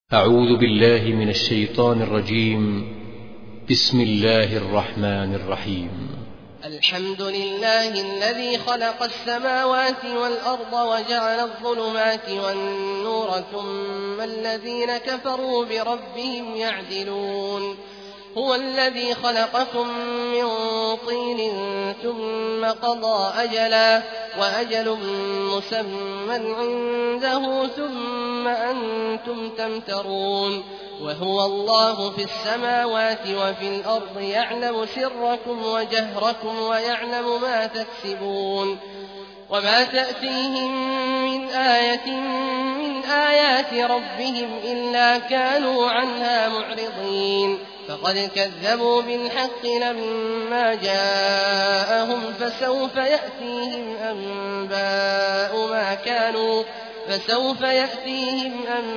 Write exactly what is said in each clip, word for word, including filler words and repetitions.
أعوذ بالله من الشيطان الرجيم. بسم الله الرحمن الرحيم. الحمد لله الذي خلق السماوات والأرض وجعل الظلمات والنور ثم الذين كفروا بربهم يعدلون. هو الذي خلقكم من طين ثم قضى أجلا وأجل مسمى عنده ثم أنتم تمترون. وهو الله في السماوات وفي الأرض يعلم سركم وجهركم ويعلم ما تكسبون. وما تأتيهم من آية من آيات ربهم إلا كانوا عنها معرضين. فقد كذبوا بالحق لما جاءهم فسوف يأتيهم أنباء ما كانوا فسوف يأتيهم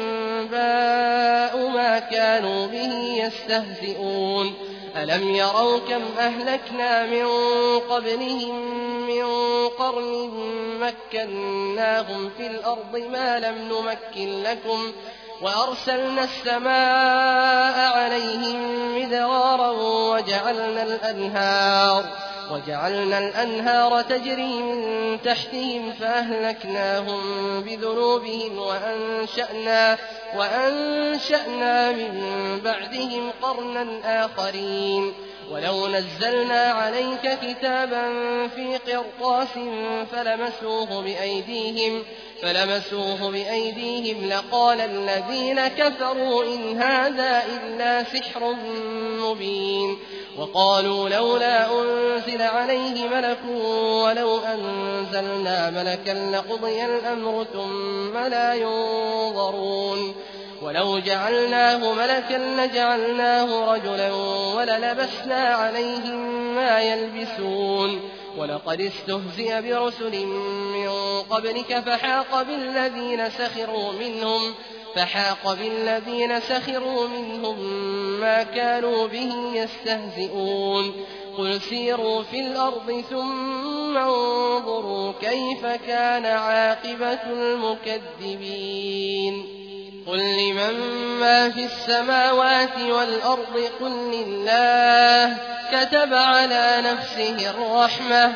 أنباء ما كانوا به يستهزئون. ألم يروا كم أهلكنا من قبلهم من قرن مكناهم في الأرض ما لم نمكن لكم وأرسلنا السماء عليهم مدرارا وجعلنا الأنهار وجعلنا الأنهار تجري من تحتهم فأهلكناهم بذنوبهم وأنشأنا, وأنشأنا من بعدهم قرنا آخرين. ولو نزلنا عليك كتابا في قرطاس فلمسوه بأيديهم, فلمسوه بأيديهم لقال الذين كفروا إن هذا إلا سحر مبين. وقالوا لولا أنزل عليه ملك ولو أنزلنا ملكا لقضي الأمر ثم لا ينظرون. ولو جعلناه ملكا لجعلناه رجلا وللبسنا عليهم ما يلبسون. ولقد استهزئ برسل من قبلك فحاق بالذين سخروا منهم فحاق بالذين سخروا منهم ما كانوا به يستهزئون. قل سيروا في الأرض ثم انظروا كيف كان عاقبة المكذبين. قل لمن ما في السماوات والأرض قل لله كتب على نفسه الرحمة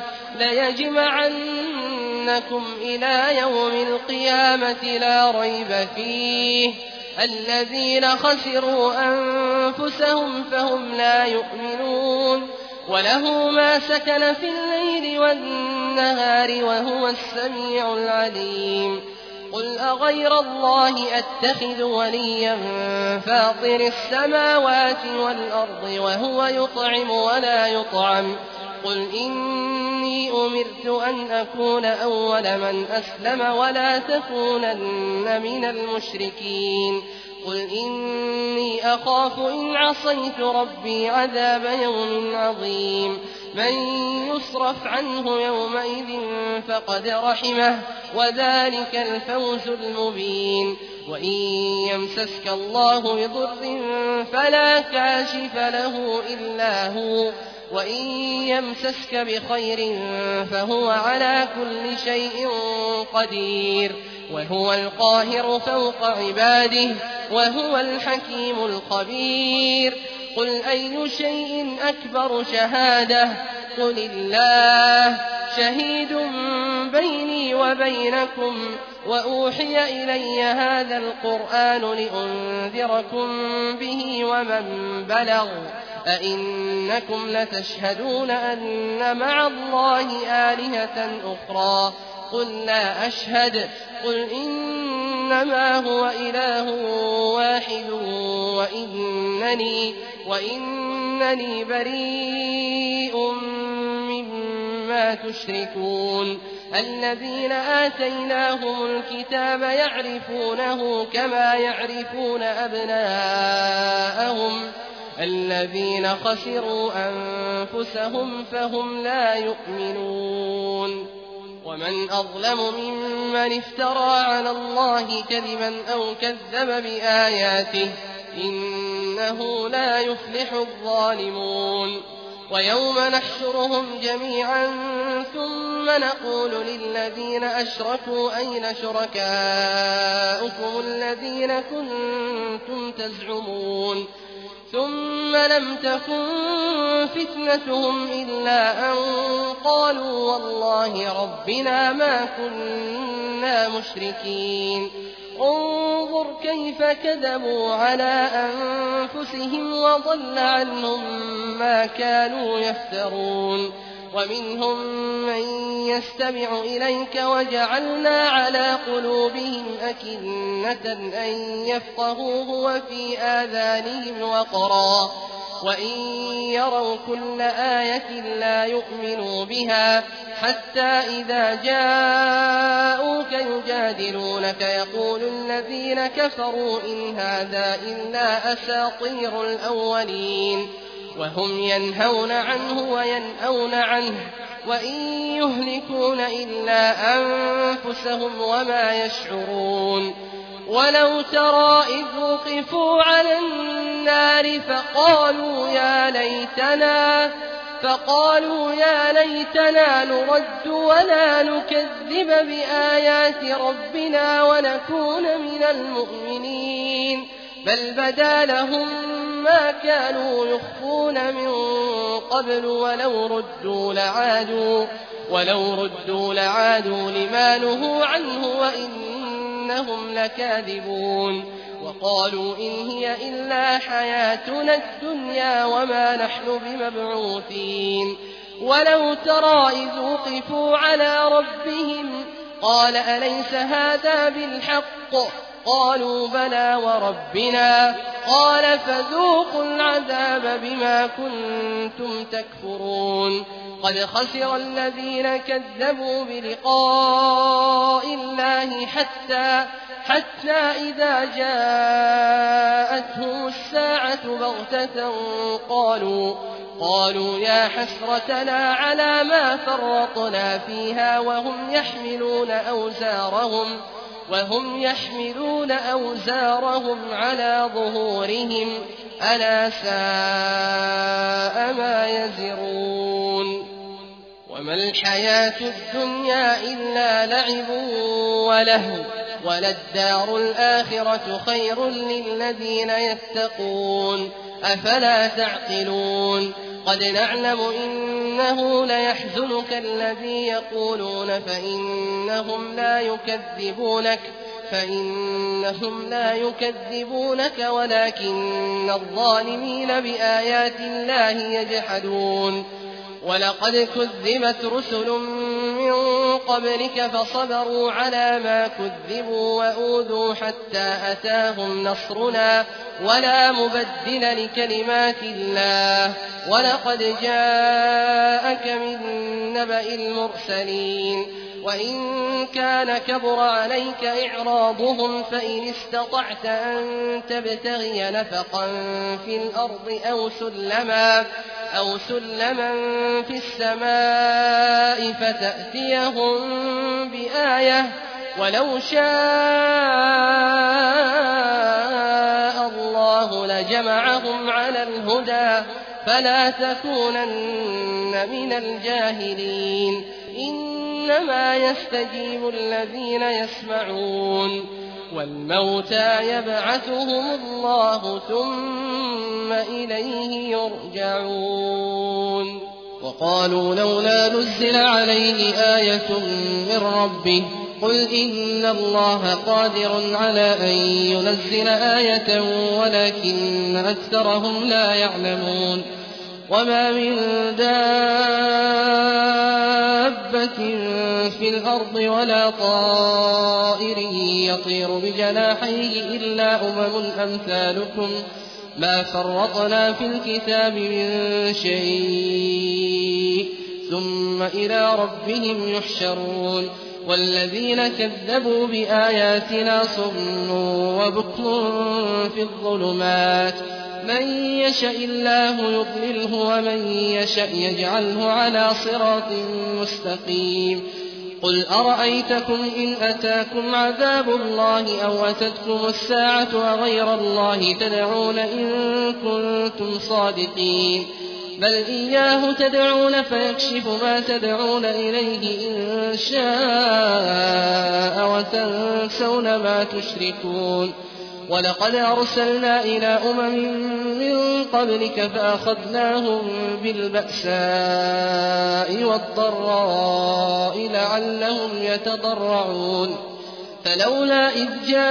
ليجمعنكم إلى يوم القيامة لا ريب فيه. الذين خسروا أنفسهم فهم لا يؤمنون. وله ما سكن في الليل والنهار وهو السميع العليم. قل أغير الله أتخذ وليا فاطر السماوات والأرض وهو يطعم ولا يطعم. قل إني أمرت أن أكون أول من أسلم ولا تكونن من المشركين. قل إني أخاف إن عصيت ربي عذاب يوم عظيم. من يصرف عنه يومئذ فقد رحمه وذلك الفوز المبين. وإن يمسسك الله بضر فلا كاشف له إلا هو وإن يمسسك بخير فهو على كل شيء قدير. وهو القاهر فوق عباده وهو الحكيم الخبير. قل أي شيء أكبر شهادة قل الله شهيد بيني وبينكم وأوحي إلي هذا القرآن لأنذركم به ومن بلغ. أئنكم لتشهدون أن مع الله آلهة أخرى قل لا أشهد. قل إنما هو إله واحد وإنني, وإنني بريء مما تشركون. الذين آتيناهم الكتاب يعرفونه كما يعرفون أبناءهم. الذين خسروا أنفسهم فهم لا يؤمنون. ومن أظلم ممن افترى على الله كذبا أو كذب بآياته إنه لا يفلح الظالمون. ويوم نحشرهم جميعا ثم نقول للذين أشركوا أين شركاؤكم الذين كنتم تزعمون ثم لم تكن فتنتهم إلا أن قالوا والله ربنا ما كنا مشركين انظر كيف كذبوا على أنفسهم وضل عنهم ما كانوا يفترون ومنهم من يستمع إليك وجعلنا على قلوبهم أكنة أن يفقهوه وفي آذانهم وقرا وإن يروا كل آية لا يؤمنوا بها حتى إذا جاءوك يجادلونك يقول الذين كفروا إن هذا إلا أساطير الأولين وهم ينهون عنه وينأون عنه وإن يهلكون إلا أنفسهم وما يشعرون ولو ترى إذ وقفوا على النار فقالوا يا ليتنا فقالوا يا ليتنا نرد ولا نكذب بآيات ربنا ونكون من المؤمنين بل بدا لهم ما كانوا يخفون من قبل ولو ردوا لعادوا ولو ردوا لعادوا لما نهوا عنه وإنهم لكاذبون وقالوا إن هي إلا حياتنا الدنيا وما نحن بمبعوثين ولو ترى إذ وقفوا على ربهم قال أليس هذا بالحق قالوا بلى وربنا قال فذوقوا العذاب بما كنتم تكفرون قد خسر الذين كذبوا بلقاء الله حتى حتى إذا جاءتهم الساعة بغتة قالوا قالوا يا حسرتنا على ما فرطنا فيها وهم يحملون أوزارهم وهم يحملون أوزارهم على ظهورهم ألا ساء ما يزرون وما الحياة الدنيا إلا لعب ولهو وللدار الآخرة خير للذين يتقون أفلا تعقلون قد نعلم إنه ليحزنك الذي يقولون فإنهم لا يكذبونك فإنهم لا يكذبونك ولكن الظالمين بآيات الله يجحدون ولقد كذبت رسل من قبلك فصبروا على ما كذبوا وأوذوا حتى أتاهم نصرنا ولا مبدل لكلمات الله ولقد جاءك من نبأ المرسلين وإن كان كبر عليك إعراضهم فإن استطعت أن تبتغي نفقا في الأرض أو سلما أو سلما في السماء فتأتيهم بآية ولو شاء الله لجمعهم على الهدى فلا تكونن من الجاهلين إنما يستجيب الذين يسمعون والموتى يبعثهم الله ثم إليه يرجعون وقالوا لولا نزل عليه آية من ربه قل إن الله قادر على أن ينزل آية ولكن أكثرهم لا يعلمون وما من دابة في الأرض ولا طائر يطير بجناحيه إلا أمم أمثالكم ما فرطنا في الكتاب من شيء ثم إلى ربهم يحشرون والذين كذبوا بآياتنا صم وبكم في الظلمات من يشاء الله يضلله ومن يشاء يجعله على صراط مستقيم قل أرأيتكم إن أتاكم عذاب الله أو أتتكم الساعة أغير الله تدعون إن كنتم صادقين بل إياه تدعون فيكشف ما تدعون إليه إن شاء وتنسون ما تشركون ولقد أرسلنا إلى أمم من قبلك فأخذناهم بالبأساء والضراء لعلهم يتضرعون فلولا إذ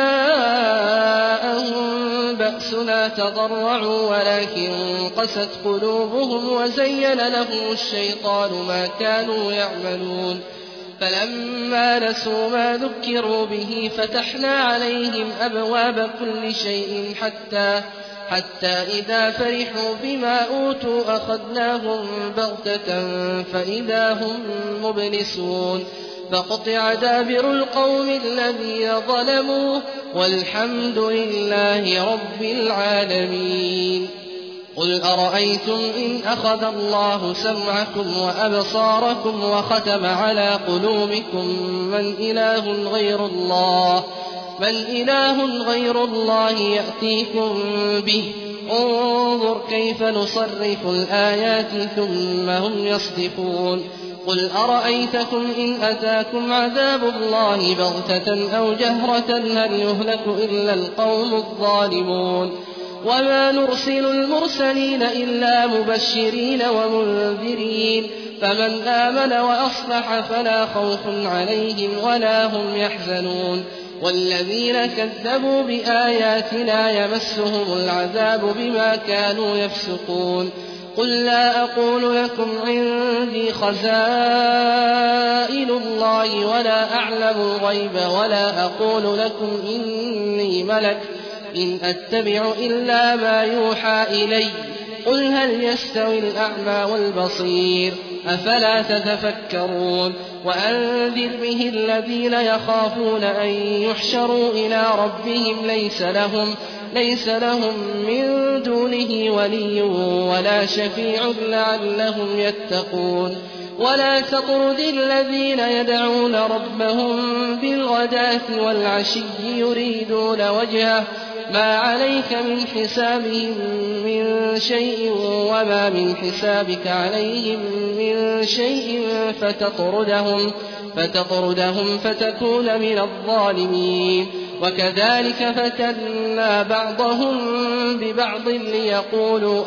جاءهم بأسنا تضرعوا ولكن قست قلوبهم وزين لهم الشيطان ما كانوا يعملون فلما نسوا ما ذكروا به فتحنا عليهم أبواب كل شيء حتى حتى إذا فرحوا بما أوتوا أخذناهم بغتة فإذا هم مبلسون فقطع دابر القوم الذين ظلموا والحمد لله رب العالمين قل أرأيتم إن أخذ الله سمعكم وأبصاركم وختم على قلوبكم من إله غير الله من إله غير الله يأتيكم به انظر كيف نصرف الآيات ثم هم يصدفون قل أرأيتكم إن أتاكم عذاب الله بغتة أو جهرة هل يهلك إلا القوم الظالمون وما نرسل المرسلين إلا مبشرين ومنذرين فمن آمن وأصلح فلا خوف عليهم ولا هم يحزنون والذين كذبوا بآياتنا يمسهم العذاب بما كانوا يفسقون قل لا أقول لكم عندي خزائن الله ولا أعلم الغيب ولا أقول لكم إني ملك إن أتبع إلا ما يوحى إلي قل هل يستوي الأعمى والبصير أفلا تتفكرون وأنذر به الذين يخافون أن يحشروا إلى ربهم ليس لهم ليس لهم من دونه ولي ولا شفيع لعلهم يتقون ولا تطرد الذين يدعون ربهم بالغداة والعشي يريدون وجهه ما عليك من حسابهم من شيء وما من حسابك عليهم من شيء فتطردهم فتطردهم فتكون من الظالمين وكذلك فتنا بعضهم ببعض ليقولوا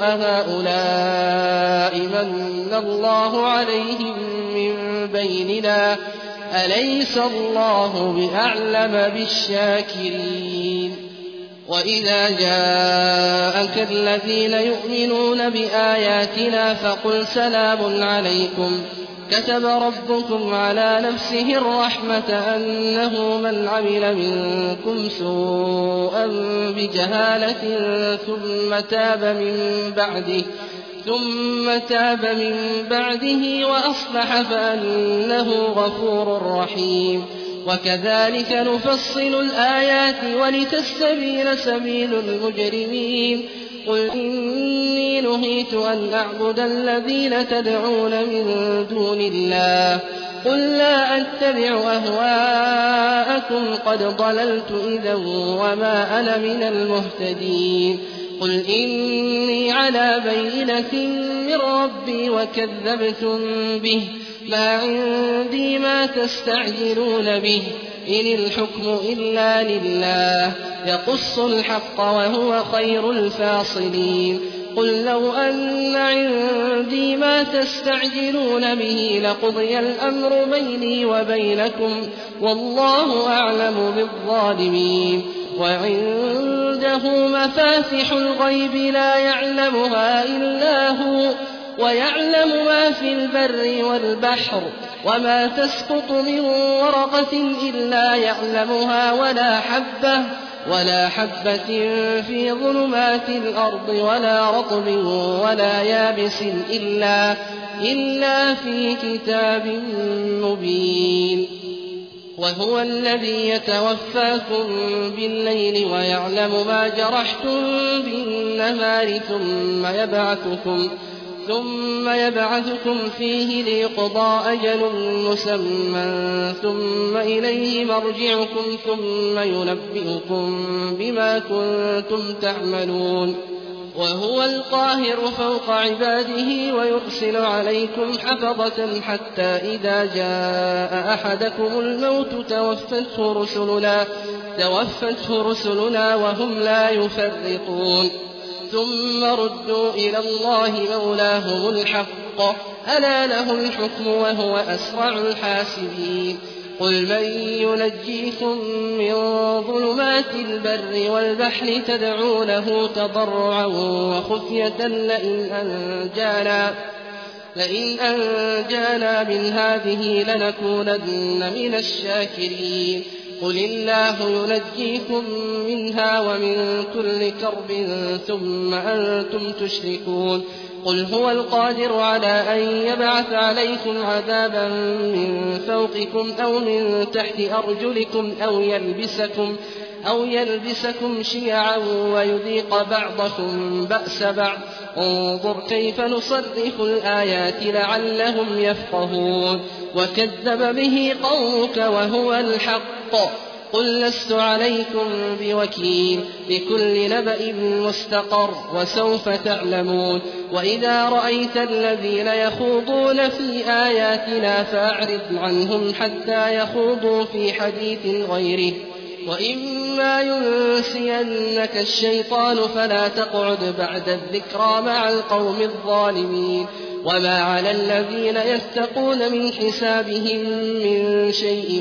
أهؤلاء من الله عليهم من بيننا أليس الله بأعلم بالشاكرين وإذا جاءك الذين يؤمنون بآياتنا فقل سلام عليكم كتب ربكم على نفسه الرحمة أنه من عمل منكم سوءا بجهالة ثم تاب من بعده ثم تاب من بعده وأصلح فأنه غفور رحيم وكذلك نفصل الآيات ولتستبين سبيل المجرمين قل إني نهيت أن أعبد الذين تدعون من دون الله قل لا أتبع أهواءكم قد ضللت إذا وما أنا من المهتدين قل إني على بينة من ربي وكذبتم به ما عندي ما تستعجلون به إن الحكم إلا لله يقص الحق وهو خير الفاصلين قل لو أن عندي ما تستعجلون به لقضي الأمر بيني وبينكم والله أعلم بالظالمين وعنده مفاتح الغيب لا يعلمها إلا هو ويعلم ما في البر والبحر وما تسقط من ورقة إلا يعلمها ولا حبة ولا حبة في ظلمات الأرض ولا رطب ولا يابس إلا, إلا في كتاب مبين وهو الذي يتوفاكم بالليل ويعلم ما جرحتم بالنهار ثم يبعثكم ثم يبعثكم فيه ليقضى أجل مسمى ثم إليه مرجعكم ثم ينبئكم بما كنتم تعملون وهو القاهر فوق عباده ويرسل عليكم حفظة حتى إذا جاء أحدكم الموت توفته رسلنا, توفته رسلنا وهم لا يفرطون ثم ردوا إلى الله مولاهم الحق ألا له الحكم وهو أسرع الحاسبين قل من ينجيكم من ظلمات البر والبحر تدعونه تضرعا وخفية لئن أنجانا, لئن أنجانا من هذه لنكونن من الشاكرين قل الله ينجيكم منها ومن كل كرب ثم أنتم تشركون قل هو القادر على أن يبعث عليكم عذابا من فوقكم أو من تحت أرجلكم أو يلبسكم, أو يلبسكم شيعا ويذيق بعضكم بأس بعض انظر كيف نصرف الآيات لعلهم يفقهون وكذب به قومك وهو الحق قل لست عليكم بوكيل لكل نبأ مستقر وسوف تعلمون وإذا رأيت الذين يخوضون في آياتنا فأعرض عنهم حتى يخوضوا في حديث غيره وإما ينسينك الشيطان فلا تقعد بعد الذكرى مع القوم الظالمين وما على الذين يتقون من حسابهم من شيء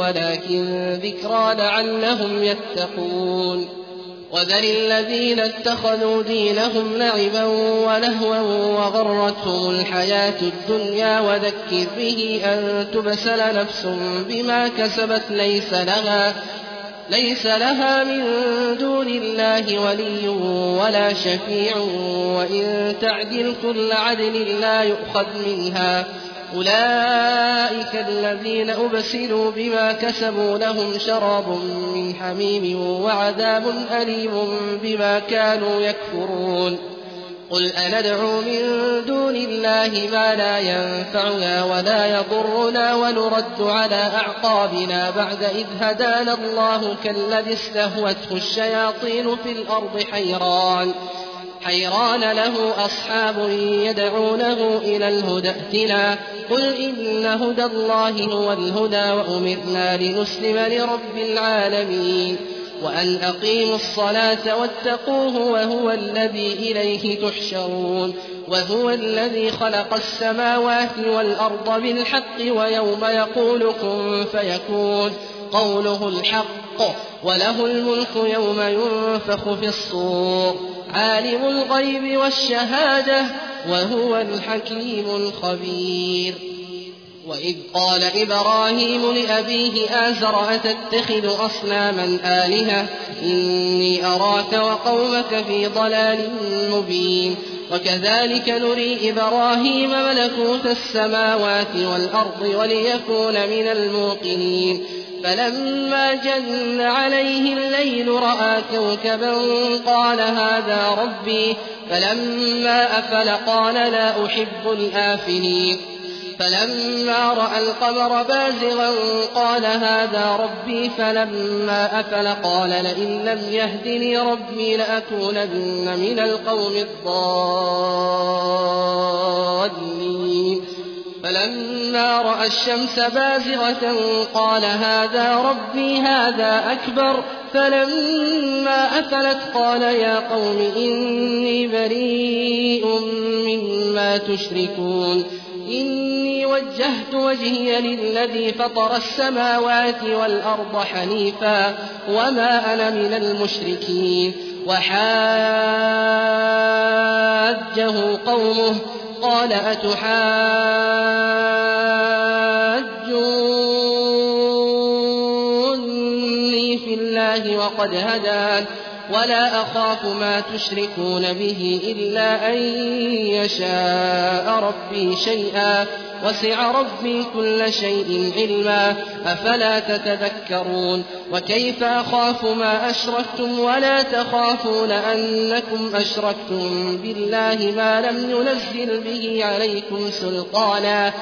ولكن ذكرى لعلهم يتقون وذر الذين اتخذوا دينهم لعبا ولهوا وغرتهم الحياة الدنيا وذكر به أن تبسل نفس بما كسبت ليس لها ليس لها من دون الله ولي ولا شفيع وإن تعدل كل عدل لا يؤخذ منها أولئك الذين أبسلوا بما كسبوا لهم شراب من حميم وعذاب أليم بما كانوا يكفرون قل أندعو من دون الله ما لا ينفعنا ولا يضرنا ونرد على أعقابنا بعد إذ هدانا الله كالذي استهوته الشياطين في الأرض حيران حيران له أصحاب يدعونه إلى الهدى ائتنا قل إن هدى الله هو الهدى وأمرنا لنسلم لرب العالمين وأن أقيموا الصلاة واتقوه وهو الذي إليه تحشرون وهو الذي خلق السماوات والأرض بالحق ويوم يقول كن فيكون قوله الحق وله الملك يوم ينفخ في الصور عالم الغيب والشهادة وهو الحكيم الخبير وإذ قال إبراهيم لأبيه آزر أتتخذ أصناما آلهة إني أراك وقومك في ضلال مبين وكذلك نري إبراهيم ملكوت السماوات والأرض وليكون من الموقنين فلما جن عليه الليل رأى كوكبا قال هذا ربي فلما أفل قال لا أحب الآفلين فلما رأى القمر بازغا قال هذا ربي فلما أفل قال لئن لم يهدني ربي لأكونن من القوم الضالين فلما رأى الشمس بازغة قال هذا ربي هذا أكبر فلما أفلت قال يا قوم إني بريء مما تشركون إني وجهت وجهي للذي فطر السماوات والأرض حنيفا وما أنا من المشركين وحاجه قومه قال أتحاجوني في الله وقد هدان ولا أخاف ما تشركون به إلا أن يشاء ربي شيئا وسع ربي كل شيء علما أفلا تتذكرون وكيف أخاف ما أشركتم ولا تخافون أنكم أشركتم بالله ما لم ينزل به عليكم سلطانا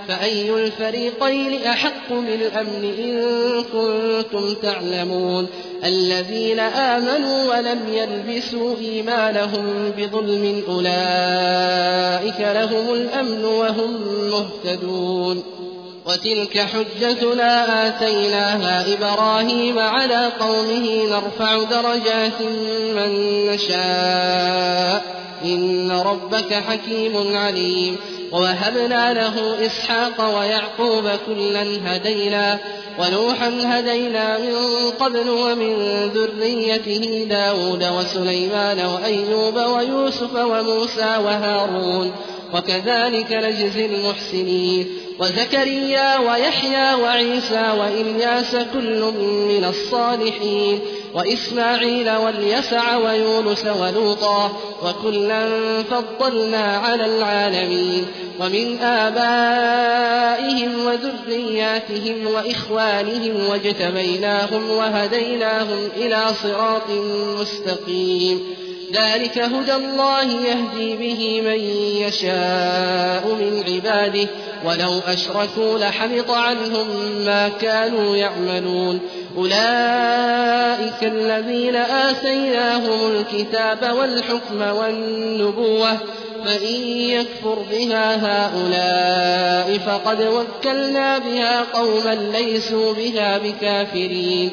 فأي الفريقين أحق بالأمن إن كنتم تعلمون الذين آمنوا ولم يلبسوا إيمانهم بظلم أولئك لهم الأمن وهم مهتدون وتلك حجتنا آتيناها إبراهيم على قومه نرفع درجات من نشاء إن ربك حكيم عليم ووهبنا له إسحاق ويعقوب كلا هدينا ونوحا هدينا من قبل ومن ذريته داود وسليمان وأيوب ويوسف وموسى وهارون وكذلك نجزي المحسنين وزكريا ويحيى وعيسى وإلياس كل من الصالحين وإسماعيل واليسع ويونس ولوطا وكلا فضلنا على العالمين ومن آبائهم وذرياتهم وإخوانهم واجتبيناهم وهديناهم إلى صراط مستقيم ذلك هدى الله يهدي به من يشاء من عباده ولو أشركوا لحبط عنهم ما كانوا يعملون أولئك الذين آتيناهم الكتاب والحكم والنبوة فإن يكفر بها هؤلاء فقد وكلنا بها قوما ليسوا بها بكافرين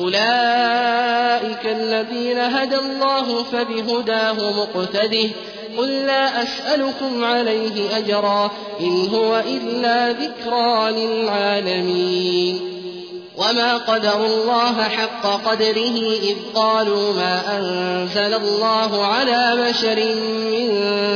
أولئك الذين هدى الله فبهداه مقتده قل لا أسألكم عليه أجرا إن هو إلا ذكرى للعالمين وما قدروا الله حق قدره إذ قالوا ما أنزل الله على بشر من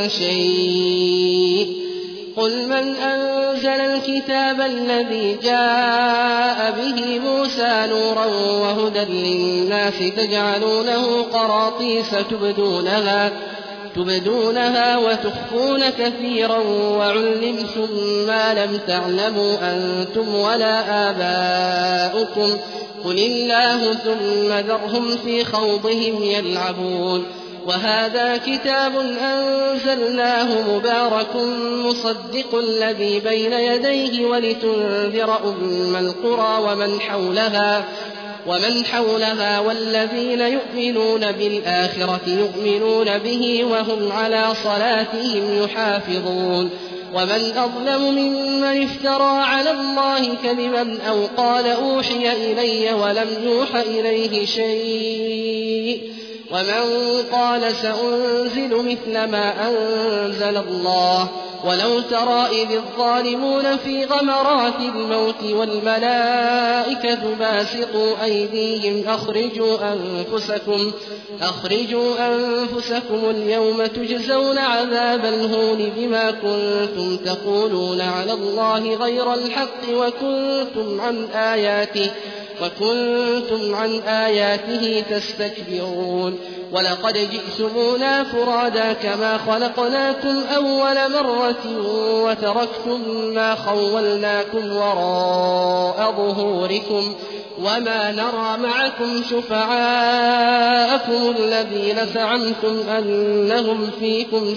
شيء قل من أنزل الكتاب الذي جاء به موسى نورا وهدى للناس تجعلونه قراطيس تبدونها تبدونها وتخفون كثيرا وعلمتم ما لم تعلموا أنتم ولا آباؤكم قل الله ثم ذرهم في خوضهم يلعبون وهذا كتاب أنزلناه مبارك مصدق الذي بين يديه ولتنذر أم القرى ومن حولها ومن حولها والذين يؤمنون بالآخرة يؤمنون به وهم على صلاتهم يحافظون ومن أظلم ممن افترى على الله كذبا أو قال أوحي إلي ولم يوح إليه شيء ومن قال سأنزل مثل ما أنزل الله ولو ترى إذ الظالمون في غمرات الموت والملائكة باسطوا أيديهم أخرجوا أنفسكم أخرجوا أنفسكم اليوم تجزون عذاب الهون بما كنتم تقولون على الله غير الحق وكنتم عن آياته وكنتم عن آياته تستكبرون ولقد جئتمونا فرادا كما خلقناكم أول مرة وتركتم ما خولناكم وراء ظهوركم وما نرى معكم شفعاءكم الذين زعمتم أنهم فيكم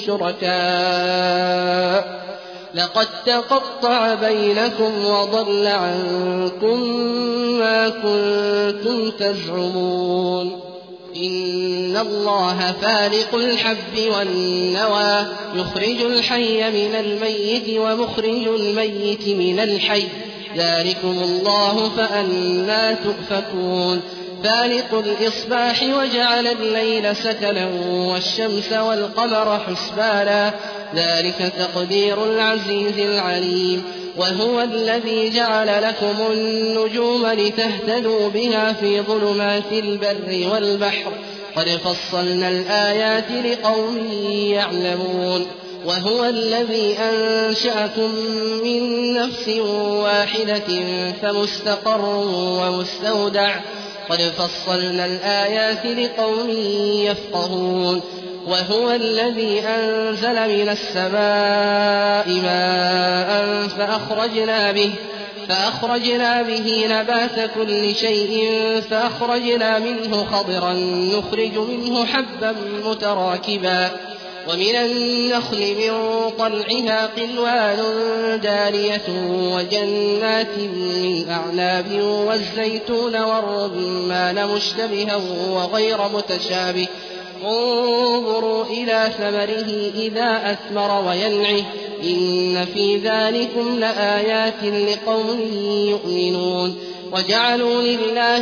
شركاء لقد تقطع بينكم وضل عنكم ما كنتم تزعمون إن الله فالق الحب والنوى يخرج الحي من الميت ومخرج الميت من الحي ذلكم الله فأنى تؤفكون فالق الإصباح وجعل الليل سكنا والشمس والقمر حسبانا ذلك تقدير العزيز العليم وهو الذي جعل لكم النجوم لتهتدوا بها في ظلمات البر والبحر قد فصلنا الآيات لقوم يعلمون وهو الذي أنشأكم من نفس واحدة فمستقر ومستودع قد فصلنا الآيات لقوم يفقهون وهو الذي أنزل من السماء ماء فأخرجنا به فأخرجنا به نبات كل شيء فأخرجنا منه خضرا نخرج منه حبا متراكبا ومن النخل من طلعها قنوان دانية وجنات من أعناب والزيتون والرمان مشتبها وغير متشابه انظروا إلى ثمره إذا أثمر وينعه إن في ذلكم لآيات لقوم يؤمنون وجعلوا لله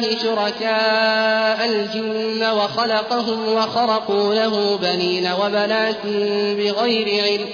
شركاء الجن وخلقهم وخرقوا له بنين وبنات بغير علم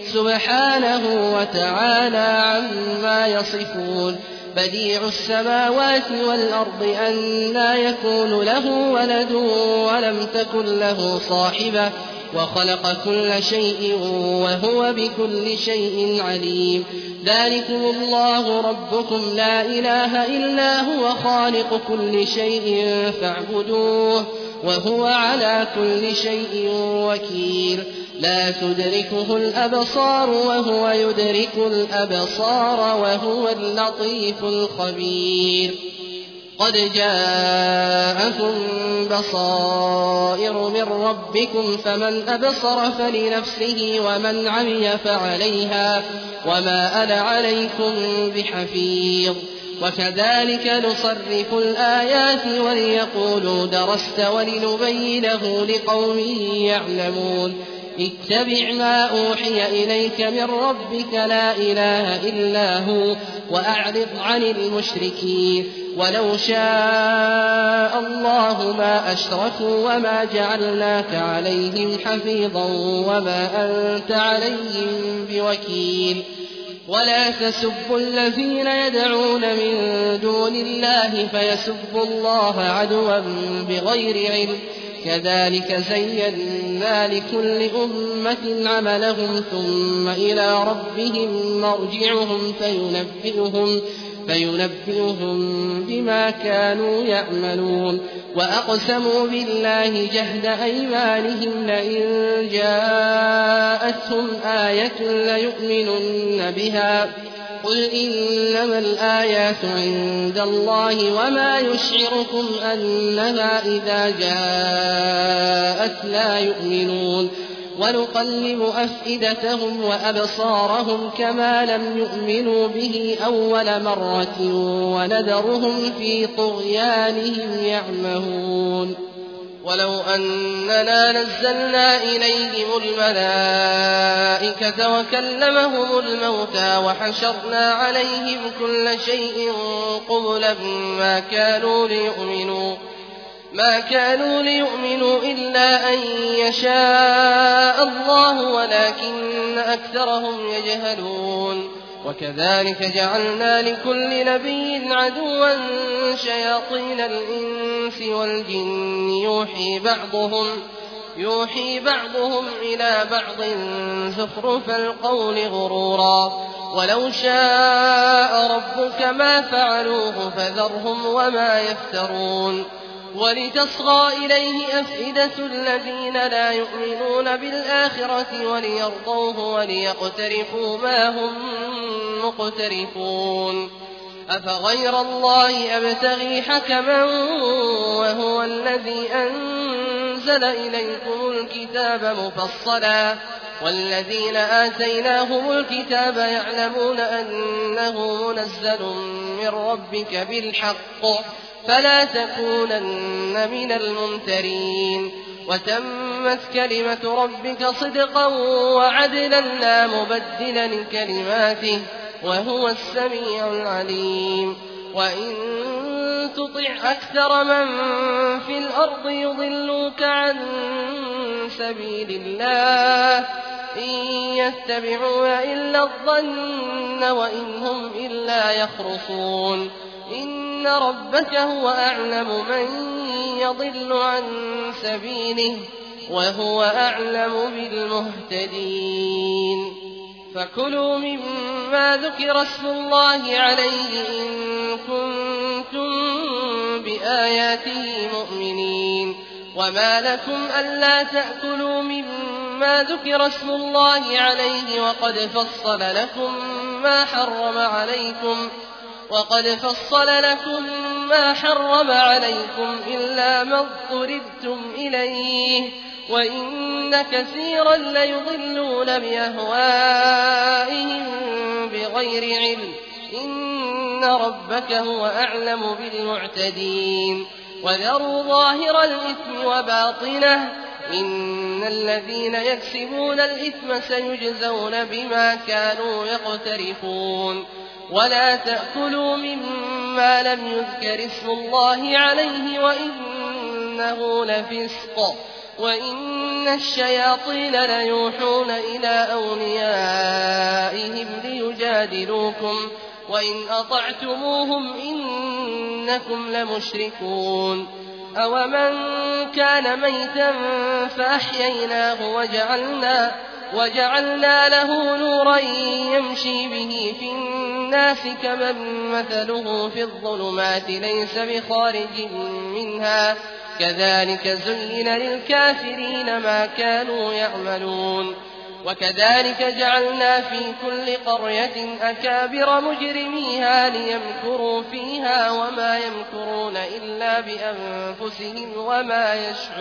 سبحانه وتعالى عما يصفون بديع السماوات والأرض أنى يكون له ولد ولم تكن له صاحبة وخلق كل شيء وهو بكل شيء عليم ذلكم الله ربكم لا إله إلا هو خالق كل شيء فاعبدوه وهو على كل شيء وكيل لا تدركه الأبصار وهو يدرك الأبصار وهو اللطيف الخبير قد جاءكم بصائر من ربكم فمن أبصر فلنفسه ومن عمي فعليها وما أنا عليكم بحفيظ وكذلك نصرف الآيات وليقولوا درست ولنبينه لقوم يعلمون اتبع ما أوحي إليك من ربك لا إله إلا هو وأعرض عن المشركين ولو شاء الله ما أشركوا وما جعلناك عليهم حفيظا وما أنت عليهم بوكيل ولا تسبوا الذين يدعون من دون الله فيسبوا الله عدوا بغير علم كذلك زينا لكل أمة عملهم ثم إلى ربهم مرجعهم فينبئهم, فينبئهم بما كانوا يعملون وأقسموا بالله جهد أيمانهم لئن جاءتهم آية ليؤمنن بها قل إنما الآيات عند الله وما يشعركم أنها إذا جاءت لا يؤمنون ونقلب أفئدتهم وأبصارهم كما لم يؤمنوا به أول مرة وندرهم في طغيانهم يعمهون ولو أننا نزلنا إليهم الملائكة وكلمهم الموتى وحشرنا عليهم كل شيء قبلا ما كانوا ليؤمنوا ما كانوا ليؤمنوا إلا أن يشاء الله ولكن أكثرهم يجهلون وكذلك جعلنا لكل نبي عدوا شياطين الإنس والجن يوحي بعضهم يوحي بعضهم إلى بعض زخرف القول غرورا ولو شاء ربك ما فعلوه فذرهم وما يفترون ولتصغى إليه أفئدة الذين لا يؤمنون بالآخرة وليرضوه وليقترفوا ما هم مقترفون أفغير الله أبتغي حكما وهو الذي أنزل إليكم الكتاب مفصلا والذين آتيناهم الكتاب يعلمون أنه منزل من ربك بالحق فلا تكونن من الممترين وتمت كلمة ربك صدقا وعدلا لا مبدل لكلماته وهو السميع العليم وإن تطع أكثر من في الأرض يضلوك عن سبيل الله إن يتبعون إلا الظن وإن هم إلا يخرصون إن ربك هو أعلم من يضل عن سبيله وهو أعلم بالمهتدين فكلوا مما ذكر اسم الله عليه إن كنتم بآياته مؤمنين وما لكم ألا تأكلوا مما ذكر اسم الله عليه وقد فصل لكم ما حرم عليكم وقد فصل لكم ما حرم عليكم إلا ما اضطررتم إليه وإن كثيرا ليضلون بأهوائهم بغير علم إن ربك هو أعلم بالمعتدين وذروا ظاهر الإثم وباطنه إن الذين يكسبون الإثم سيجزون بما كانوا يقترفون ولا تأكلوا مما لم يذكر اسم الله عليه وإنه لفسق وإن الشياطين ليوحون إلى أوليائهم ليجادلوكم وإن أطعتموهم إنكم لمشركون أومن كان ميتا فأحييناه وجعلنا, وجعلنا له نورا يمشي به في الناس كمن مثله في الظلمات ليس بخارج منها كذلك زين للكافرين ما كانوا يعملون وكذلك جعلنا في كل قرية أكابر مجرميها ليمكروا فيها وما يمكرون إلا بأنفسهم وما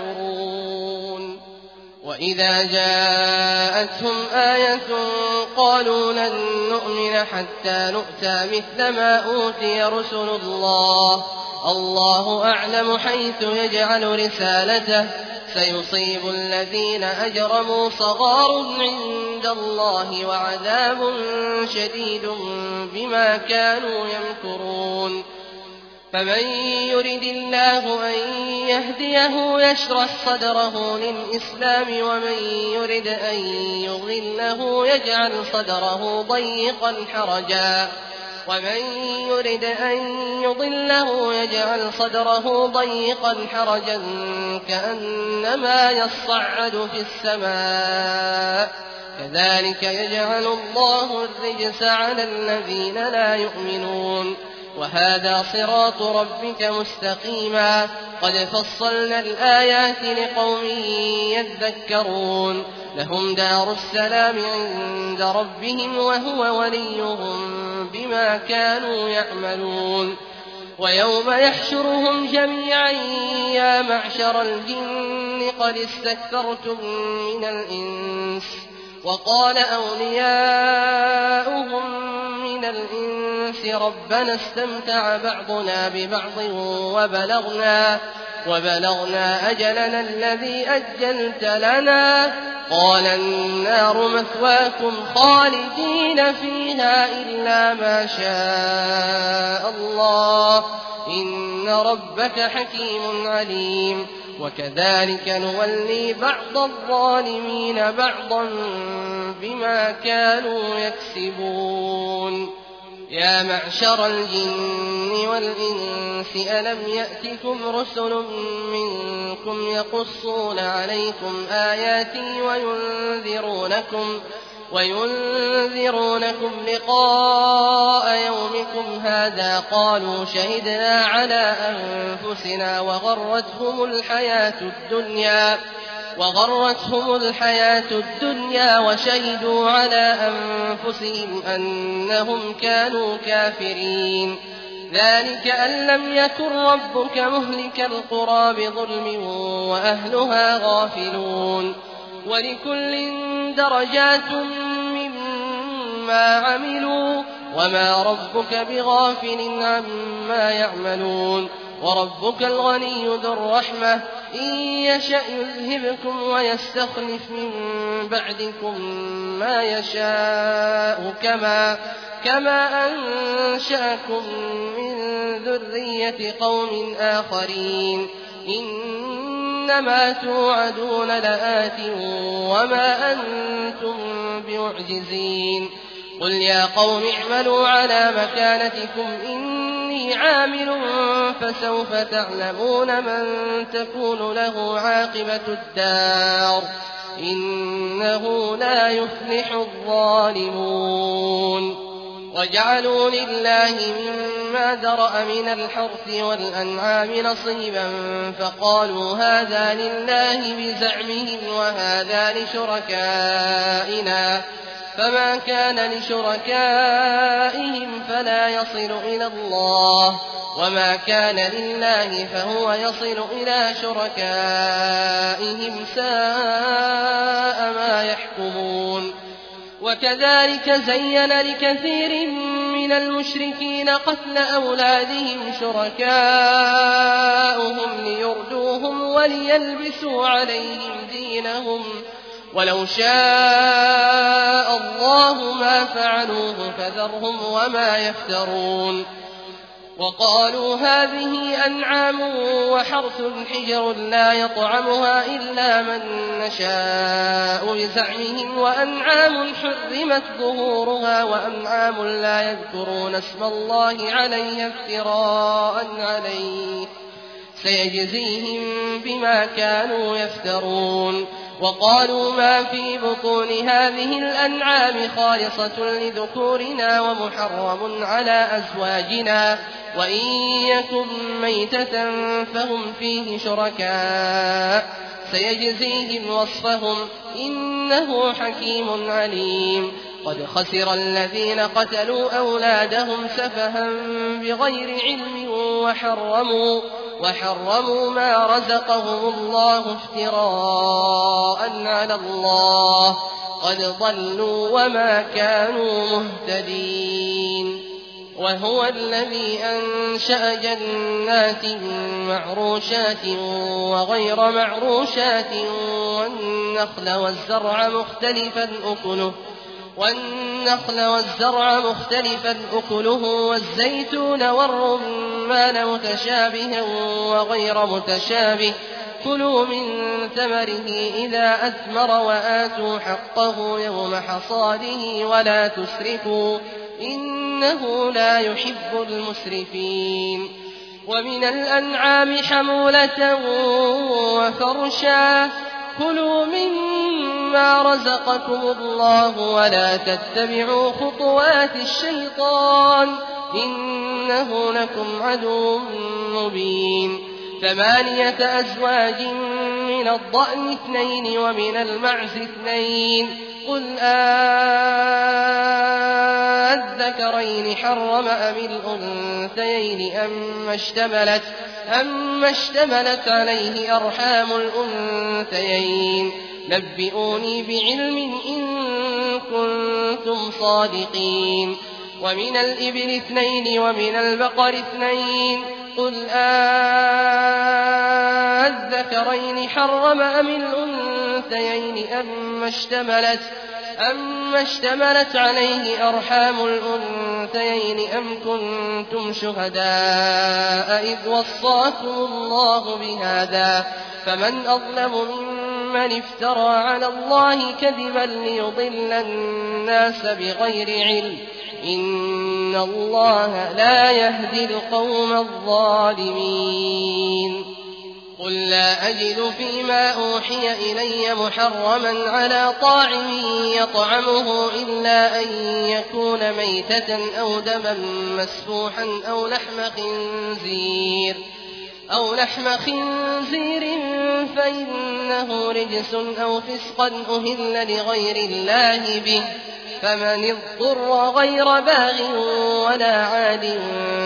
يشعرون وإذا جاءتهم آية قالوا لن نؤمن حتى نؤتى مثل ما أوتي رسل الله الله أعلم حيث يجعل رسالته سيصيب الذين أجرموا صغار عند الله وعذاب شديد بما كانوا يمكرون فمن يرد الله أن يهديه يشرح صدره للإسلام ومن يرد أن يضله يجعل صدره ضيقا حرجا ومن يرد أن يضله يجعل صدره ضيقا حرجا كأنما يصعد في السماء كذلك يجعل الله الرجس على الذين لا يؤمنون وهذا صراط ربك مستقيما قد فصلنا الآيات لقوم يذكرون لهم دار السلام عند ربهم وهو وليهم بما كانوا يعملون ويوم يحشرهم جميعا يا معشر الجن قد استكثرتم من الإنس وقال أولياؤهم من الإنس ربنا استمتع بعضنا ببعض وبلغنا, وبلغنا أجلنا الذي أجلت لنا قال النار مثواكم خالدين فيها إلا ما شاء الله إن ربك حكيم عليم وكذلك نولي بعض الظالمين بعضا بما كانوا يكسبون يا معشر الجن والإنس ألم يأتكم رسل منكم يقصون عليكم آياتي وينذرونكم, وينذرونكم لقاء يومكم هذا قالوا شهدنا على أنفسنا وغرتهم الحياة الدنيا وغرتهم الحياة الدنيا وشهدوا على أنفسهم أنهم كانوا كافرين ذلك أن لم يكن ربك مهلك القرى بظلم وأهلها غافلون ولكل درجات مما عملوا وما ربك بغافل عما يعملون وربك الغني ذو الرحمة إن يشأ يذهبكم ويستخلف من بعدكم ما يشاء كما, كما أنشأكم من ذرية قوم آخرين إنما توعدون لآت وما أنتم بمعجزين قل يا قوم اعملوا على مكانتكم إني عامل فسوف تعلمون من تكون له عاقبة الدار إنه لا يفلح الظالمون وجعلوا لله مما ذرأ من الحرث والأنعام نصيبا فقالوا هذا لله بزعمهم وهذا لشركائنا فما كان لشركائهم فلا يصل إلى الله وما كان لله فهو يصل إلى شركائهم ساء ما يحكمون. وكذلك زين لكثير من المشركين قتل أولادهم شركاؤهم ليردوهم وليلبسوا عليهم دينهم ولو شاء الله ما فعلوه فذرهم وما يفترون. وقالوا هذه أنعام وحرث حجر لا يطعمها إلا من نشاء بزعمهم وأنعام حرمت ظهورها وأنعام لا يذكرون اسم الله عليها افتراء عليه سيجزيهم بما كانوا يفترون. وقالوا ما في بطون هذه الأنعام خالصة لذكورنا ومحرم على أزواجنا وإن يكن ميتة فهم فيه شركاء سيجزيهم وصفهم إنه حكيم عليم. قد خسر الذين قتلوا أولادهم سفها بغير علم وحرموا وحرموا ما رزقهم الله افتراء على الله قد ضلوا وما كانوا مهتدين. وهو الذي أنشأ جنات معروشات وغير معروشات والنخل والزرع مختلفا أكله والنخل والزرع مختلفا أكله والزيتون والرمان متشابها وغير متشابه كلوا من ثمره إذا أثمر وآتوا حقه يوم حصاده ولا تسرفوا إنه لا يحب المسرفين. ومن الأنعام حمولة وفرشا كلوا مما رزقكم الله ولا تتبعوا خطوات الشيطان إنه لكم عدو مبين. ثمانية أزواج من الضأن اثنين ومن المعز اثنين قل أذكرين حرم أم الأنثيين أما اشتملت, أم اشتملت عليه أرحام الأنثيين نبئوني بعلم إن كنتم صادقين. ومن الإبل اثنين ومن البقر اثنين قل أذكرين حرم أم الأنثيين أما اشتملت, أما اشتملت عليه أرحام الأنثيين أم كنتم شهداء إذ وصاكم الله بهذا فمن أظلم ممن افترى على الله كذبا ليضل الناس بغير علم إن الله لا يهدي القوم الظالمين. قل لا أجد فيما أوحي إلي محرما على طاعم يطعمه إلا أن يكون ميتة أو دما مسفوحا أو لحم خنزير أو لحم خنزير فإنه رجس أو فسقا أهل لغير الله به فمن اضطر غير باغ ولا عاد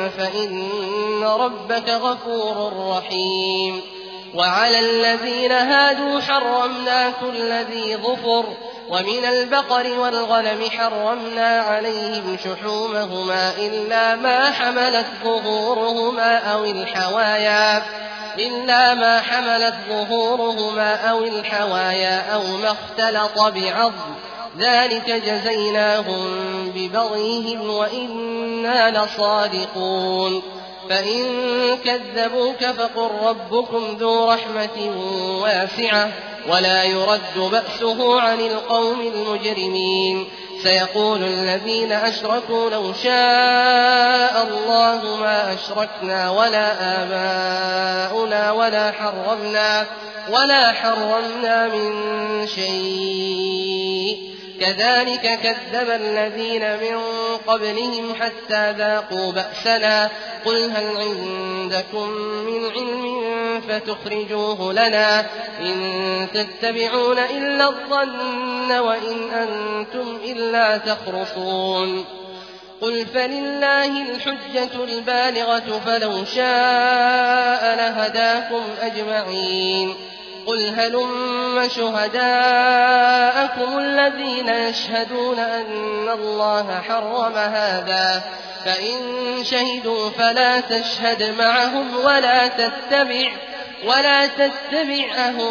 فإن ربك غفور رحيم. وعلى الذين هادوا حرمنا كل ذي ظفر ومن البقر والغنم حرمنا عليهم شحومهما إلا ما حملت ظهورهما أو الحوايا إلا ما حملت ظهورهما أو الحوايا أو ما اختلط بعظم ذلك جزيناهم ببغيهم وإنا لصادقون. فإن كذبوك فقل ربكم ذو رحمة واسعة ولا يرد بأسه عن القوم المجرمين. سيقول الذين أشركوا لو شاء الله ما أشركنا ولا آباؤنا ولا حرمنا ولا حرمنا من شيء كذلك كذب الذين من قبلهم حتى ذاقوا بأسنا قل هل عندكم من علم فتخرجوه لنا إن تتبعون إلا الظن وإن أنتم إلا تخرصون قل فلله الحجة البالغة فلو شاء لهداكم أجمعين قل هلم شهداءكم الذين يشهدون أن الله حرم هذا فإن شهدوا فلا تشهد معهم ولا تتبع ولا تتبع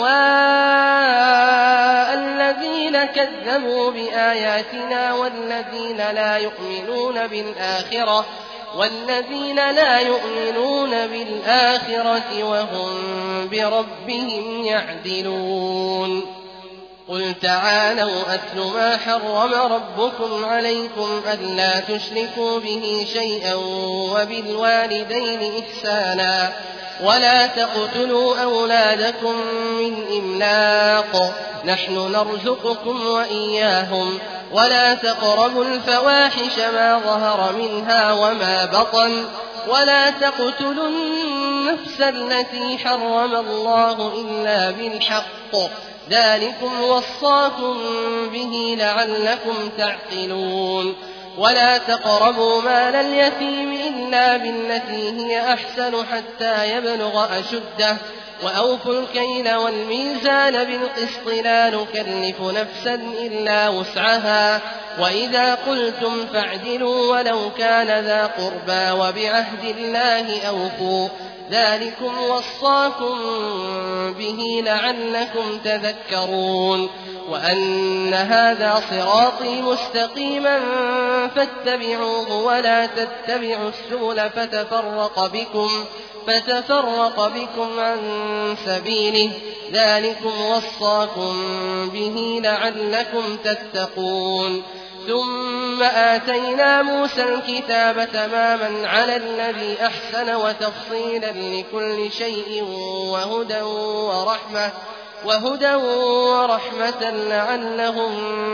أهواء الذين كذبوا بآياتنا والذين لا يؤمنون بالآخرة والذين لا يؤمنون بالآخرة وهم بربهم يعدلون قل تعالوا أتل ما حرم ربكم عليكم ألا تشركوا به شيئا وبالوالدين إحسانا ولا تقتلوا أولادكم من إملاق نحن نرزقكم وإياهم ولا تقربوا الفواحش ما ظهر منها وما بطن ولا تقتلوا النفس التي حرم الله إلا بالحق ذلكم وصاكم به لعلكم تعقلون ولا تقربوا مال اليتيم إلا بالتي هي أحسن حتى يبلغ أشده وأوفوا الكيل والميزان بالقسط لا نكلف نفسا إلا وسعها وإذا قلتم فاعدلوا ولو كان ذا قربى وبعهد الله أوفوا ذلكم وصاكم به لعلكم تذكرون وأن هذا صراطي مستقيما فاتبعوه ولا تتبعوا السبل فتفرق بكم فتفرق بكم عن سبيله ذلكم وصاكم به لعلكم تتقون ثم آتينا موسى الكتاب تماما على الذي أحسن وتفصيلا لكل شيء وهدى ورحمة وهدى ورحمة لعلهم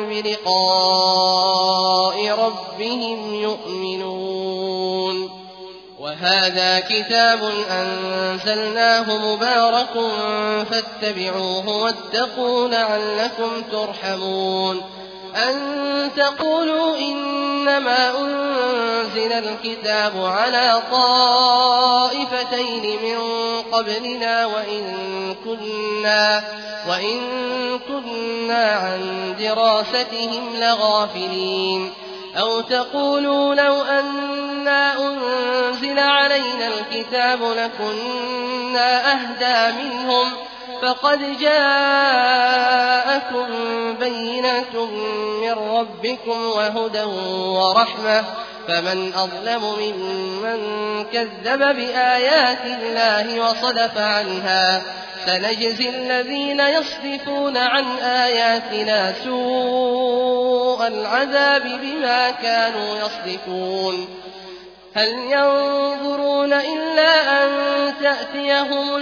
بلقاء ربهم يؤمنون وهذا كتاب أنزلناه مبارك فاتبعوه واتقوا لعلكم ترحمون أن تقولوا إنما أنزل الكتاب على طائفتين من قبلنا وإن كنا, وإن كنا عن دراستهم لغافلين أو تقولوا لو أنا أنزل علينا الكتاب لكنا أهدى منهم فقد جاءكم بينة من ربكم وهدى ورحمة فمن أظلم ممن كذب بآيات الله وصدف عنها سنجزي الذين يصدفون عن آياتنا سوء العذاب بما كانوا يصدفون هل ينظرون إلا أن تأتيهم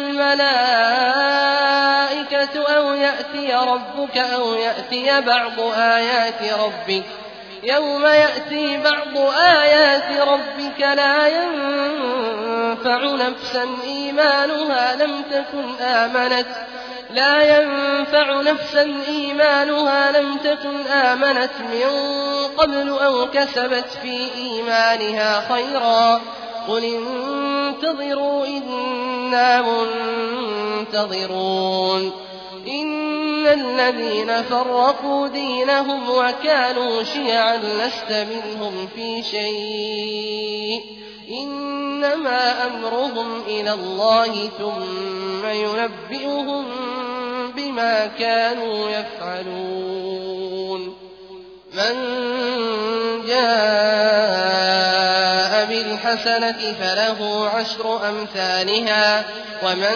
الملائكة أو يأتي ربك أو يأتي بعض آيات ربك يوم يأتي بعض آيات ربك لا ينفع نفسا إيمانها لم تكن آمنت لا ينفع نفسا إيمانها لم تكن آمنت من قبل أو كسبت في إيمانها خيرا قل انتظروا إنا منتظرون إن الذين فرقوا دينهم وكانوا شيعا لست منهم في شيء إنما أمرهم إلى الله ثم ينبئهم بما كانوا يفعلون من جاء بالحسنة فله عشر أمثالها ومن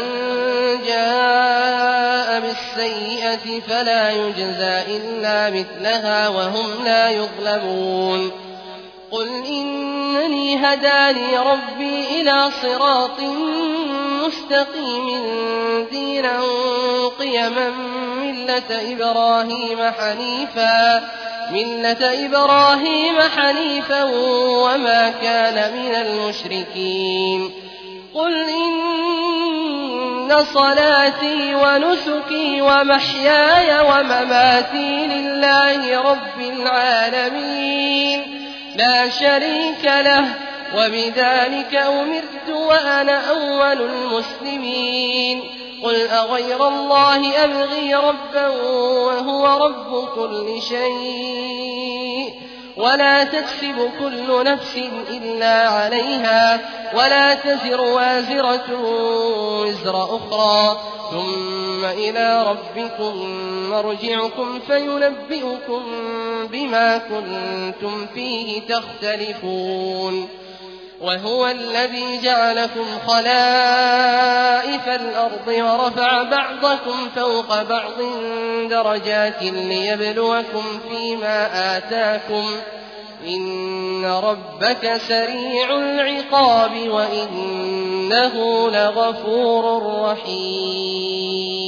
جاء بالسيئة فلا يجزى إلا مثلها وهم لا يظلمون قل إنني هداني ربي إلى صراط مستقيم دينا قيما ملة إبراهيم حنيفا ملة إبراهيم حنيفا وما كان من المشركين قل إن إن صلاتي ونسكي ومحياي ومماتي لله رب العالمين لا شريك له وبذلك أمرت وأنا أول المسلمين قل أغير الله أبغي ربا وهو رب كل شيء ولا تكسب كل نفس إلا عليها ولا تزر وازرة وزر أخرى ثم إلى ربكم مرجعكم فينبئكم بما كنتم فيه تختلفون وهو الذي جعلكم خلائف الأرض ورفع بعضكم فوق بعض درجات ليبلوكم فيما آتاكم إن ربك سريع العقاب وإنه لغفور رحيم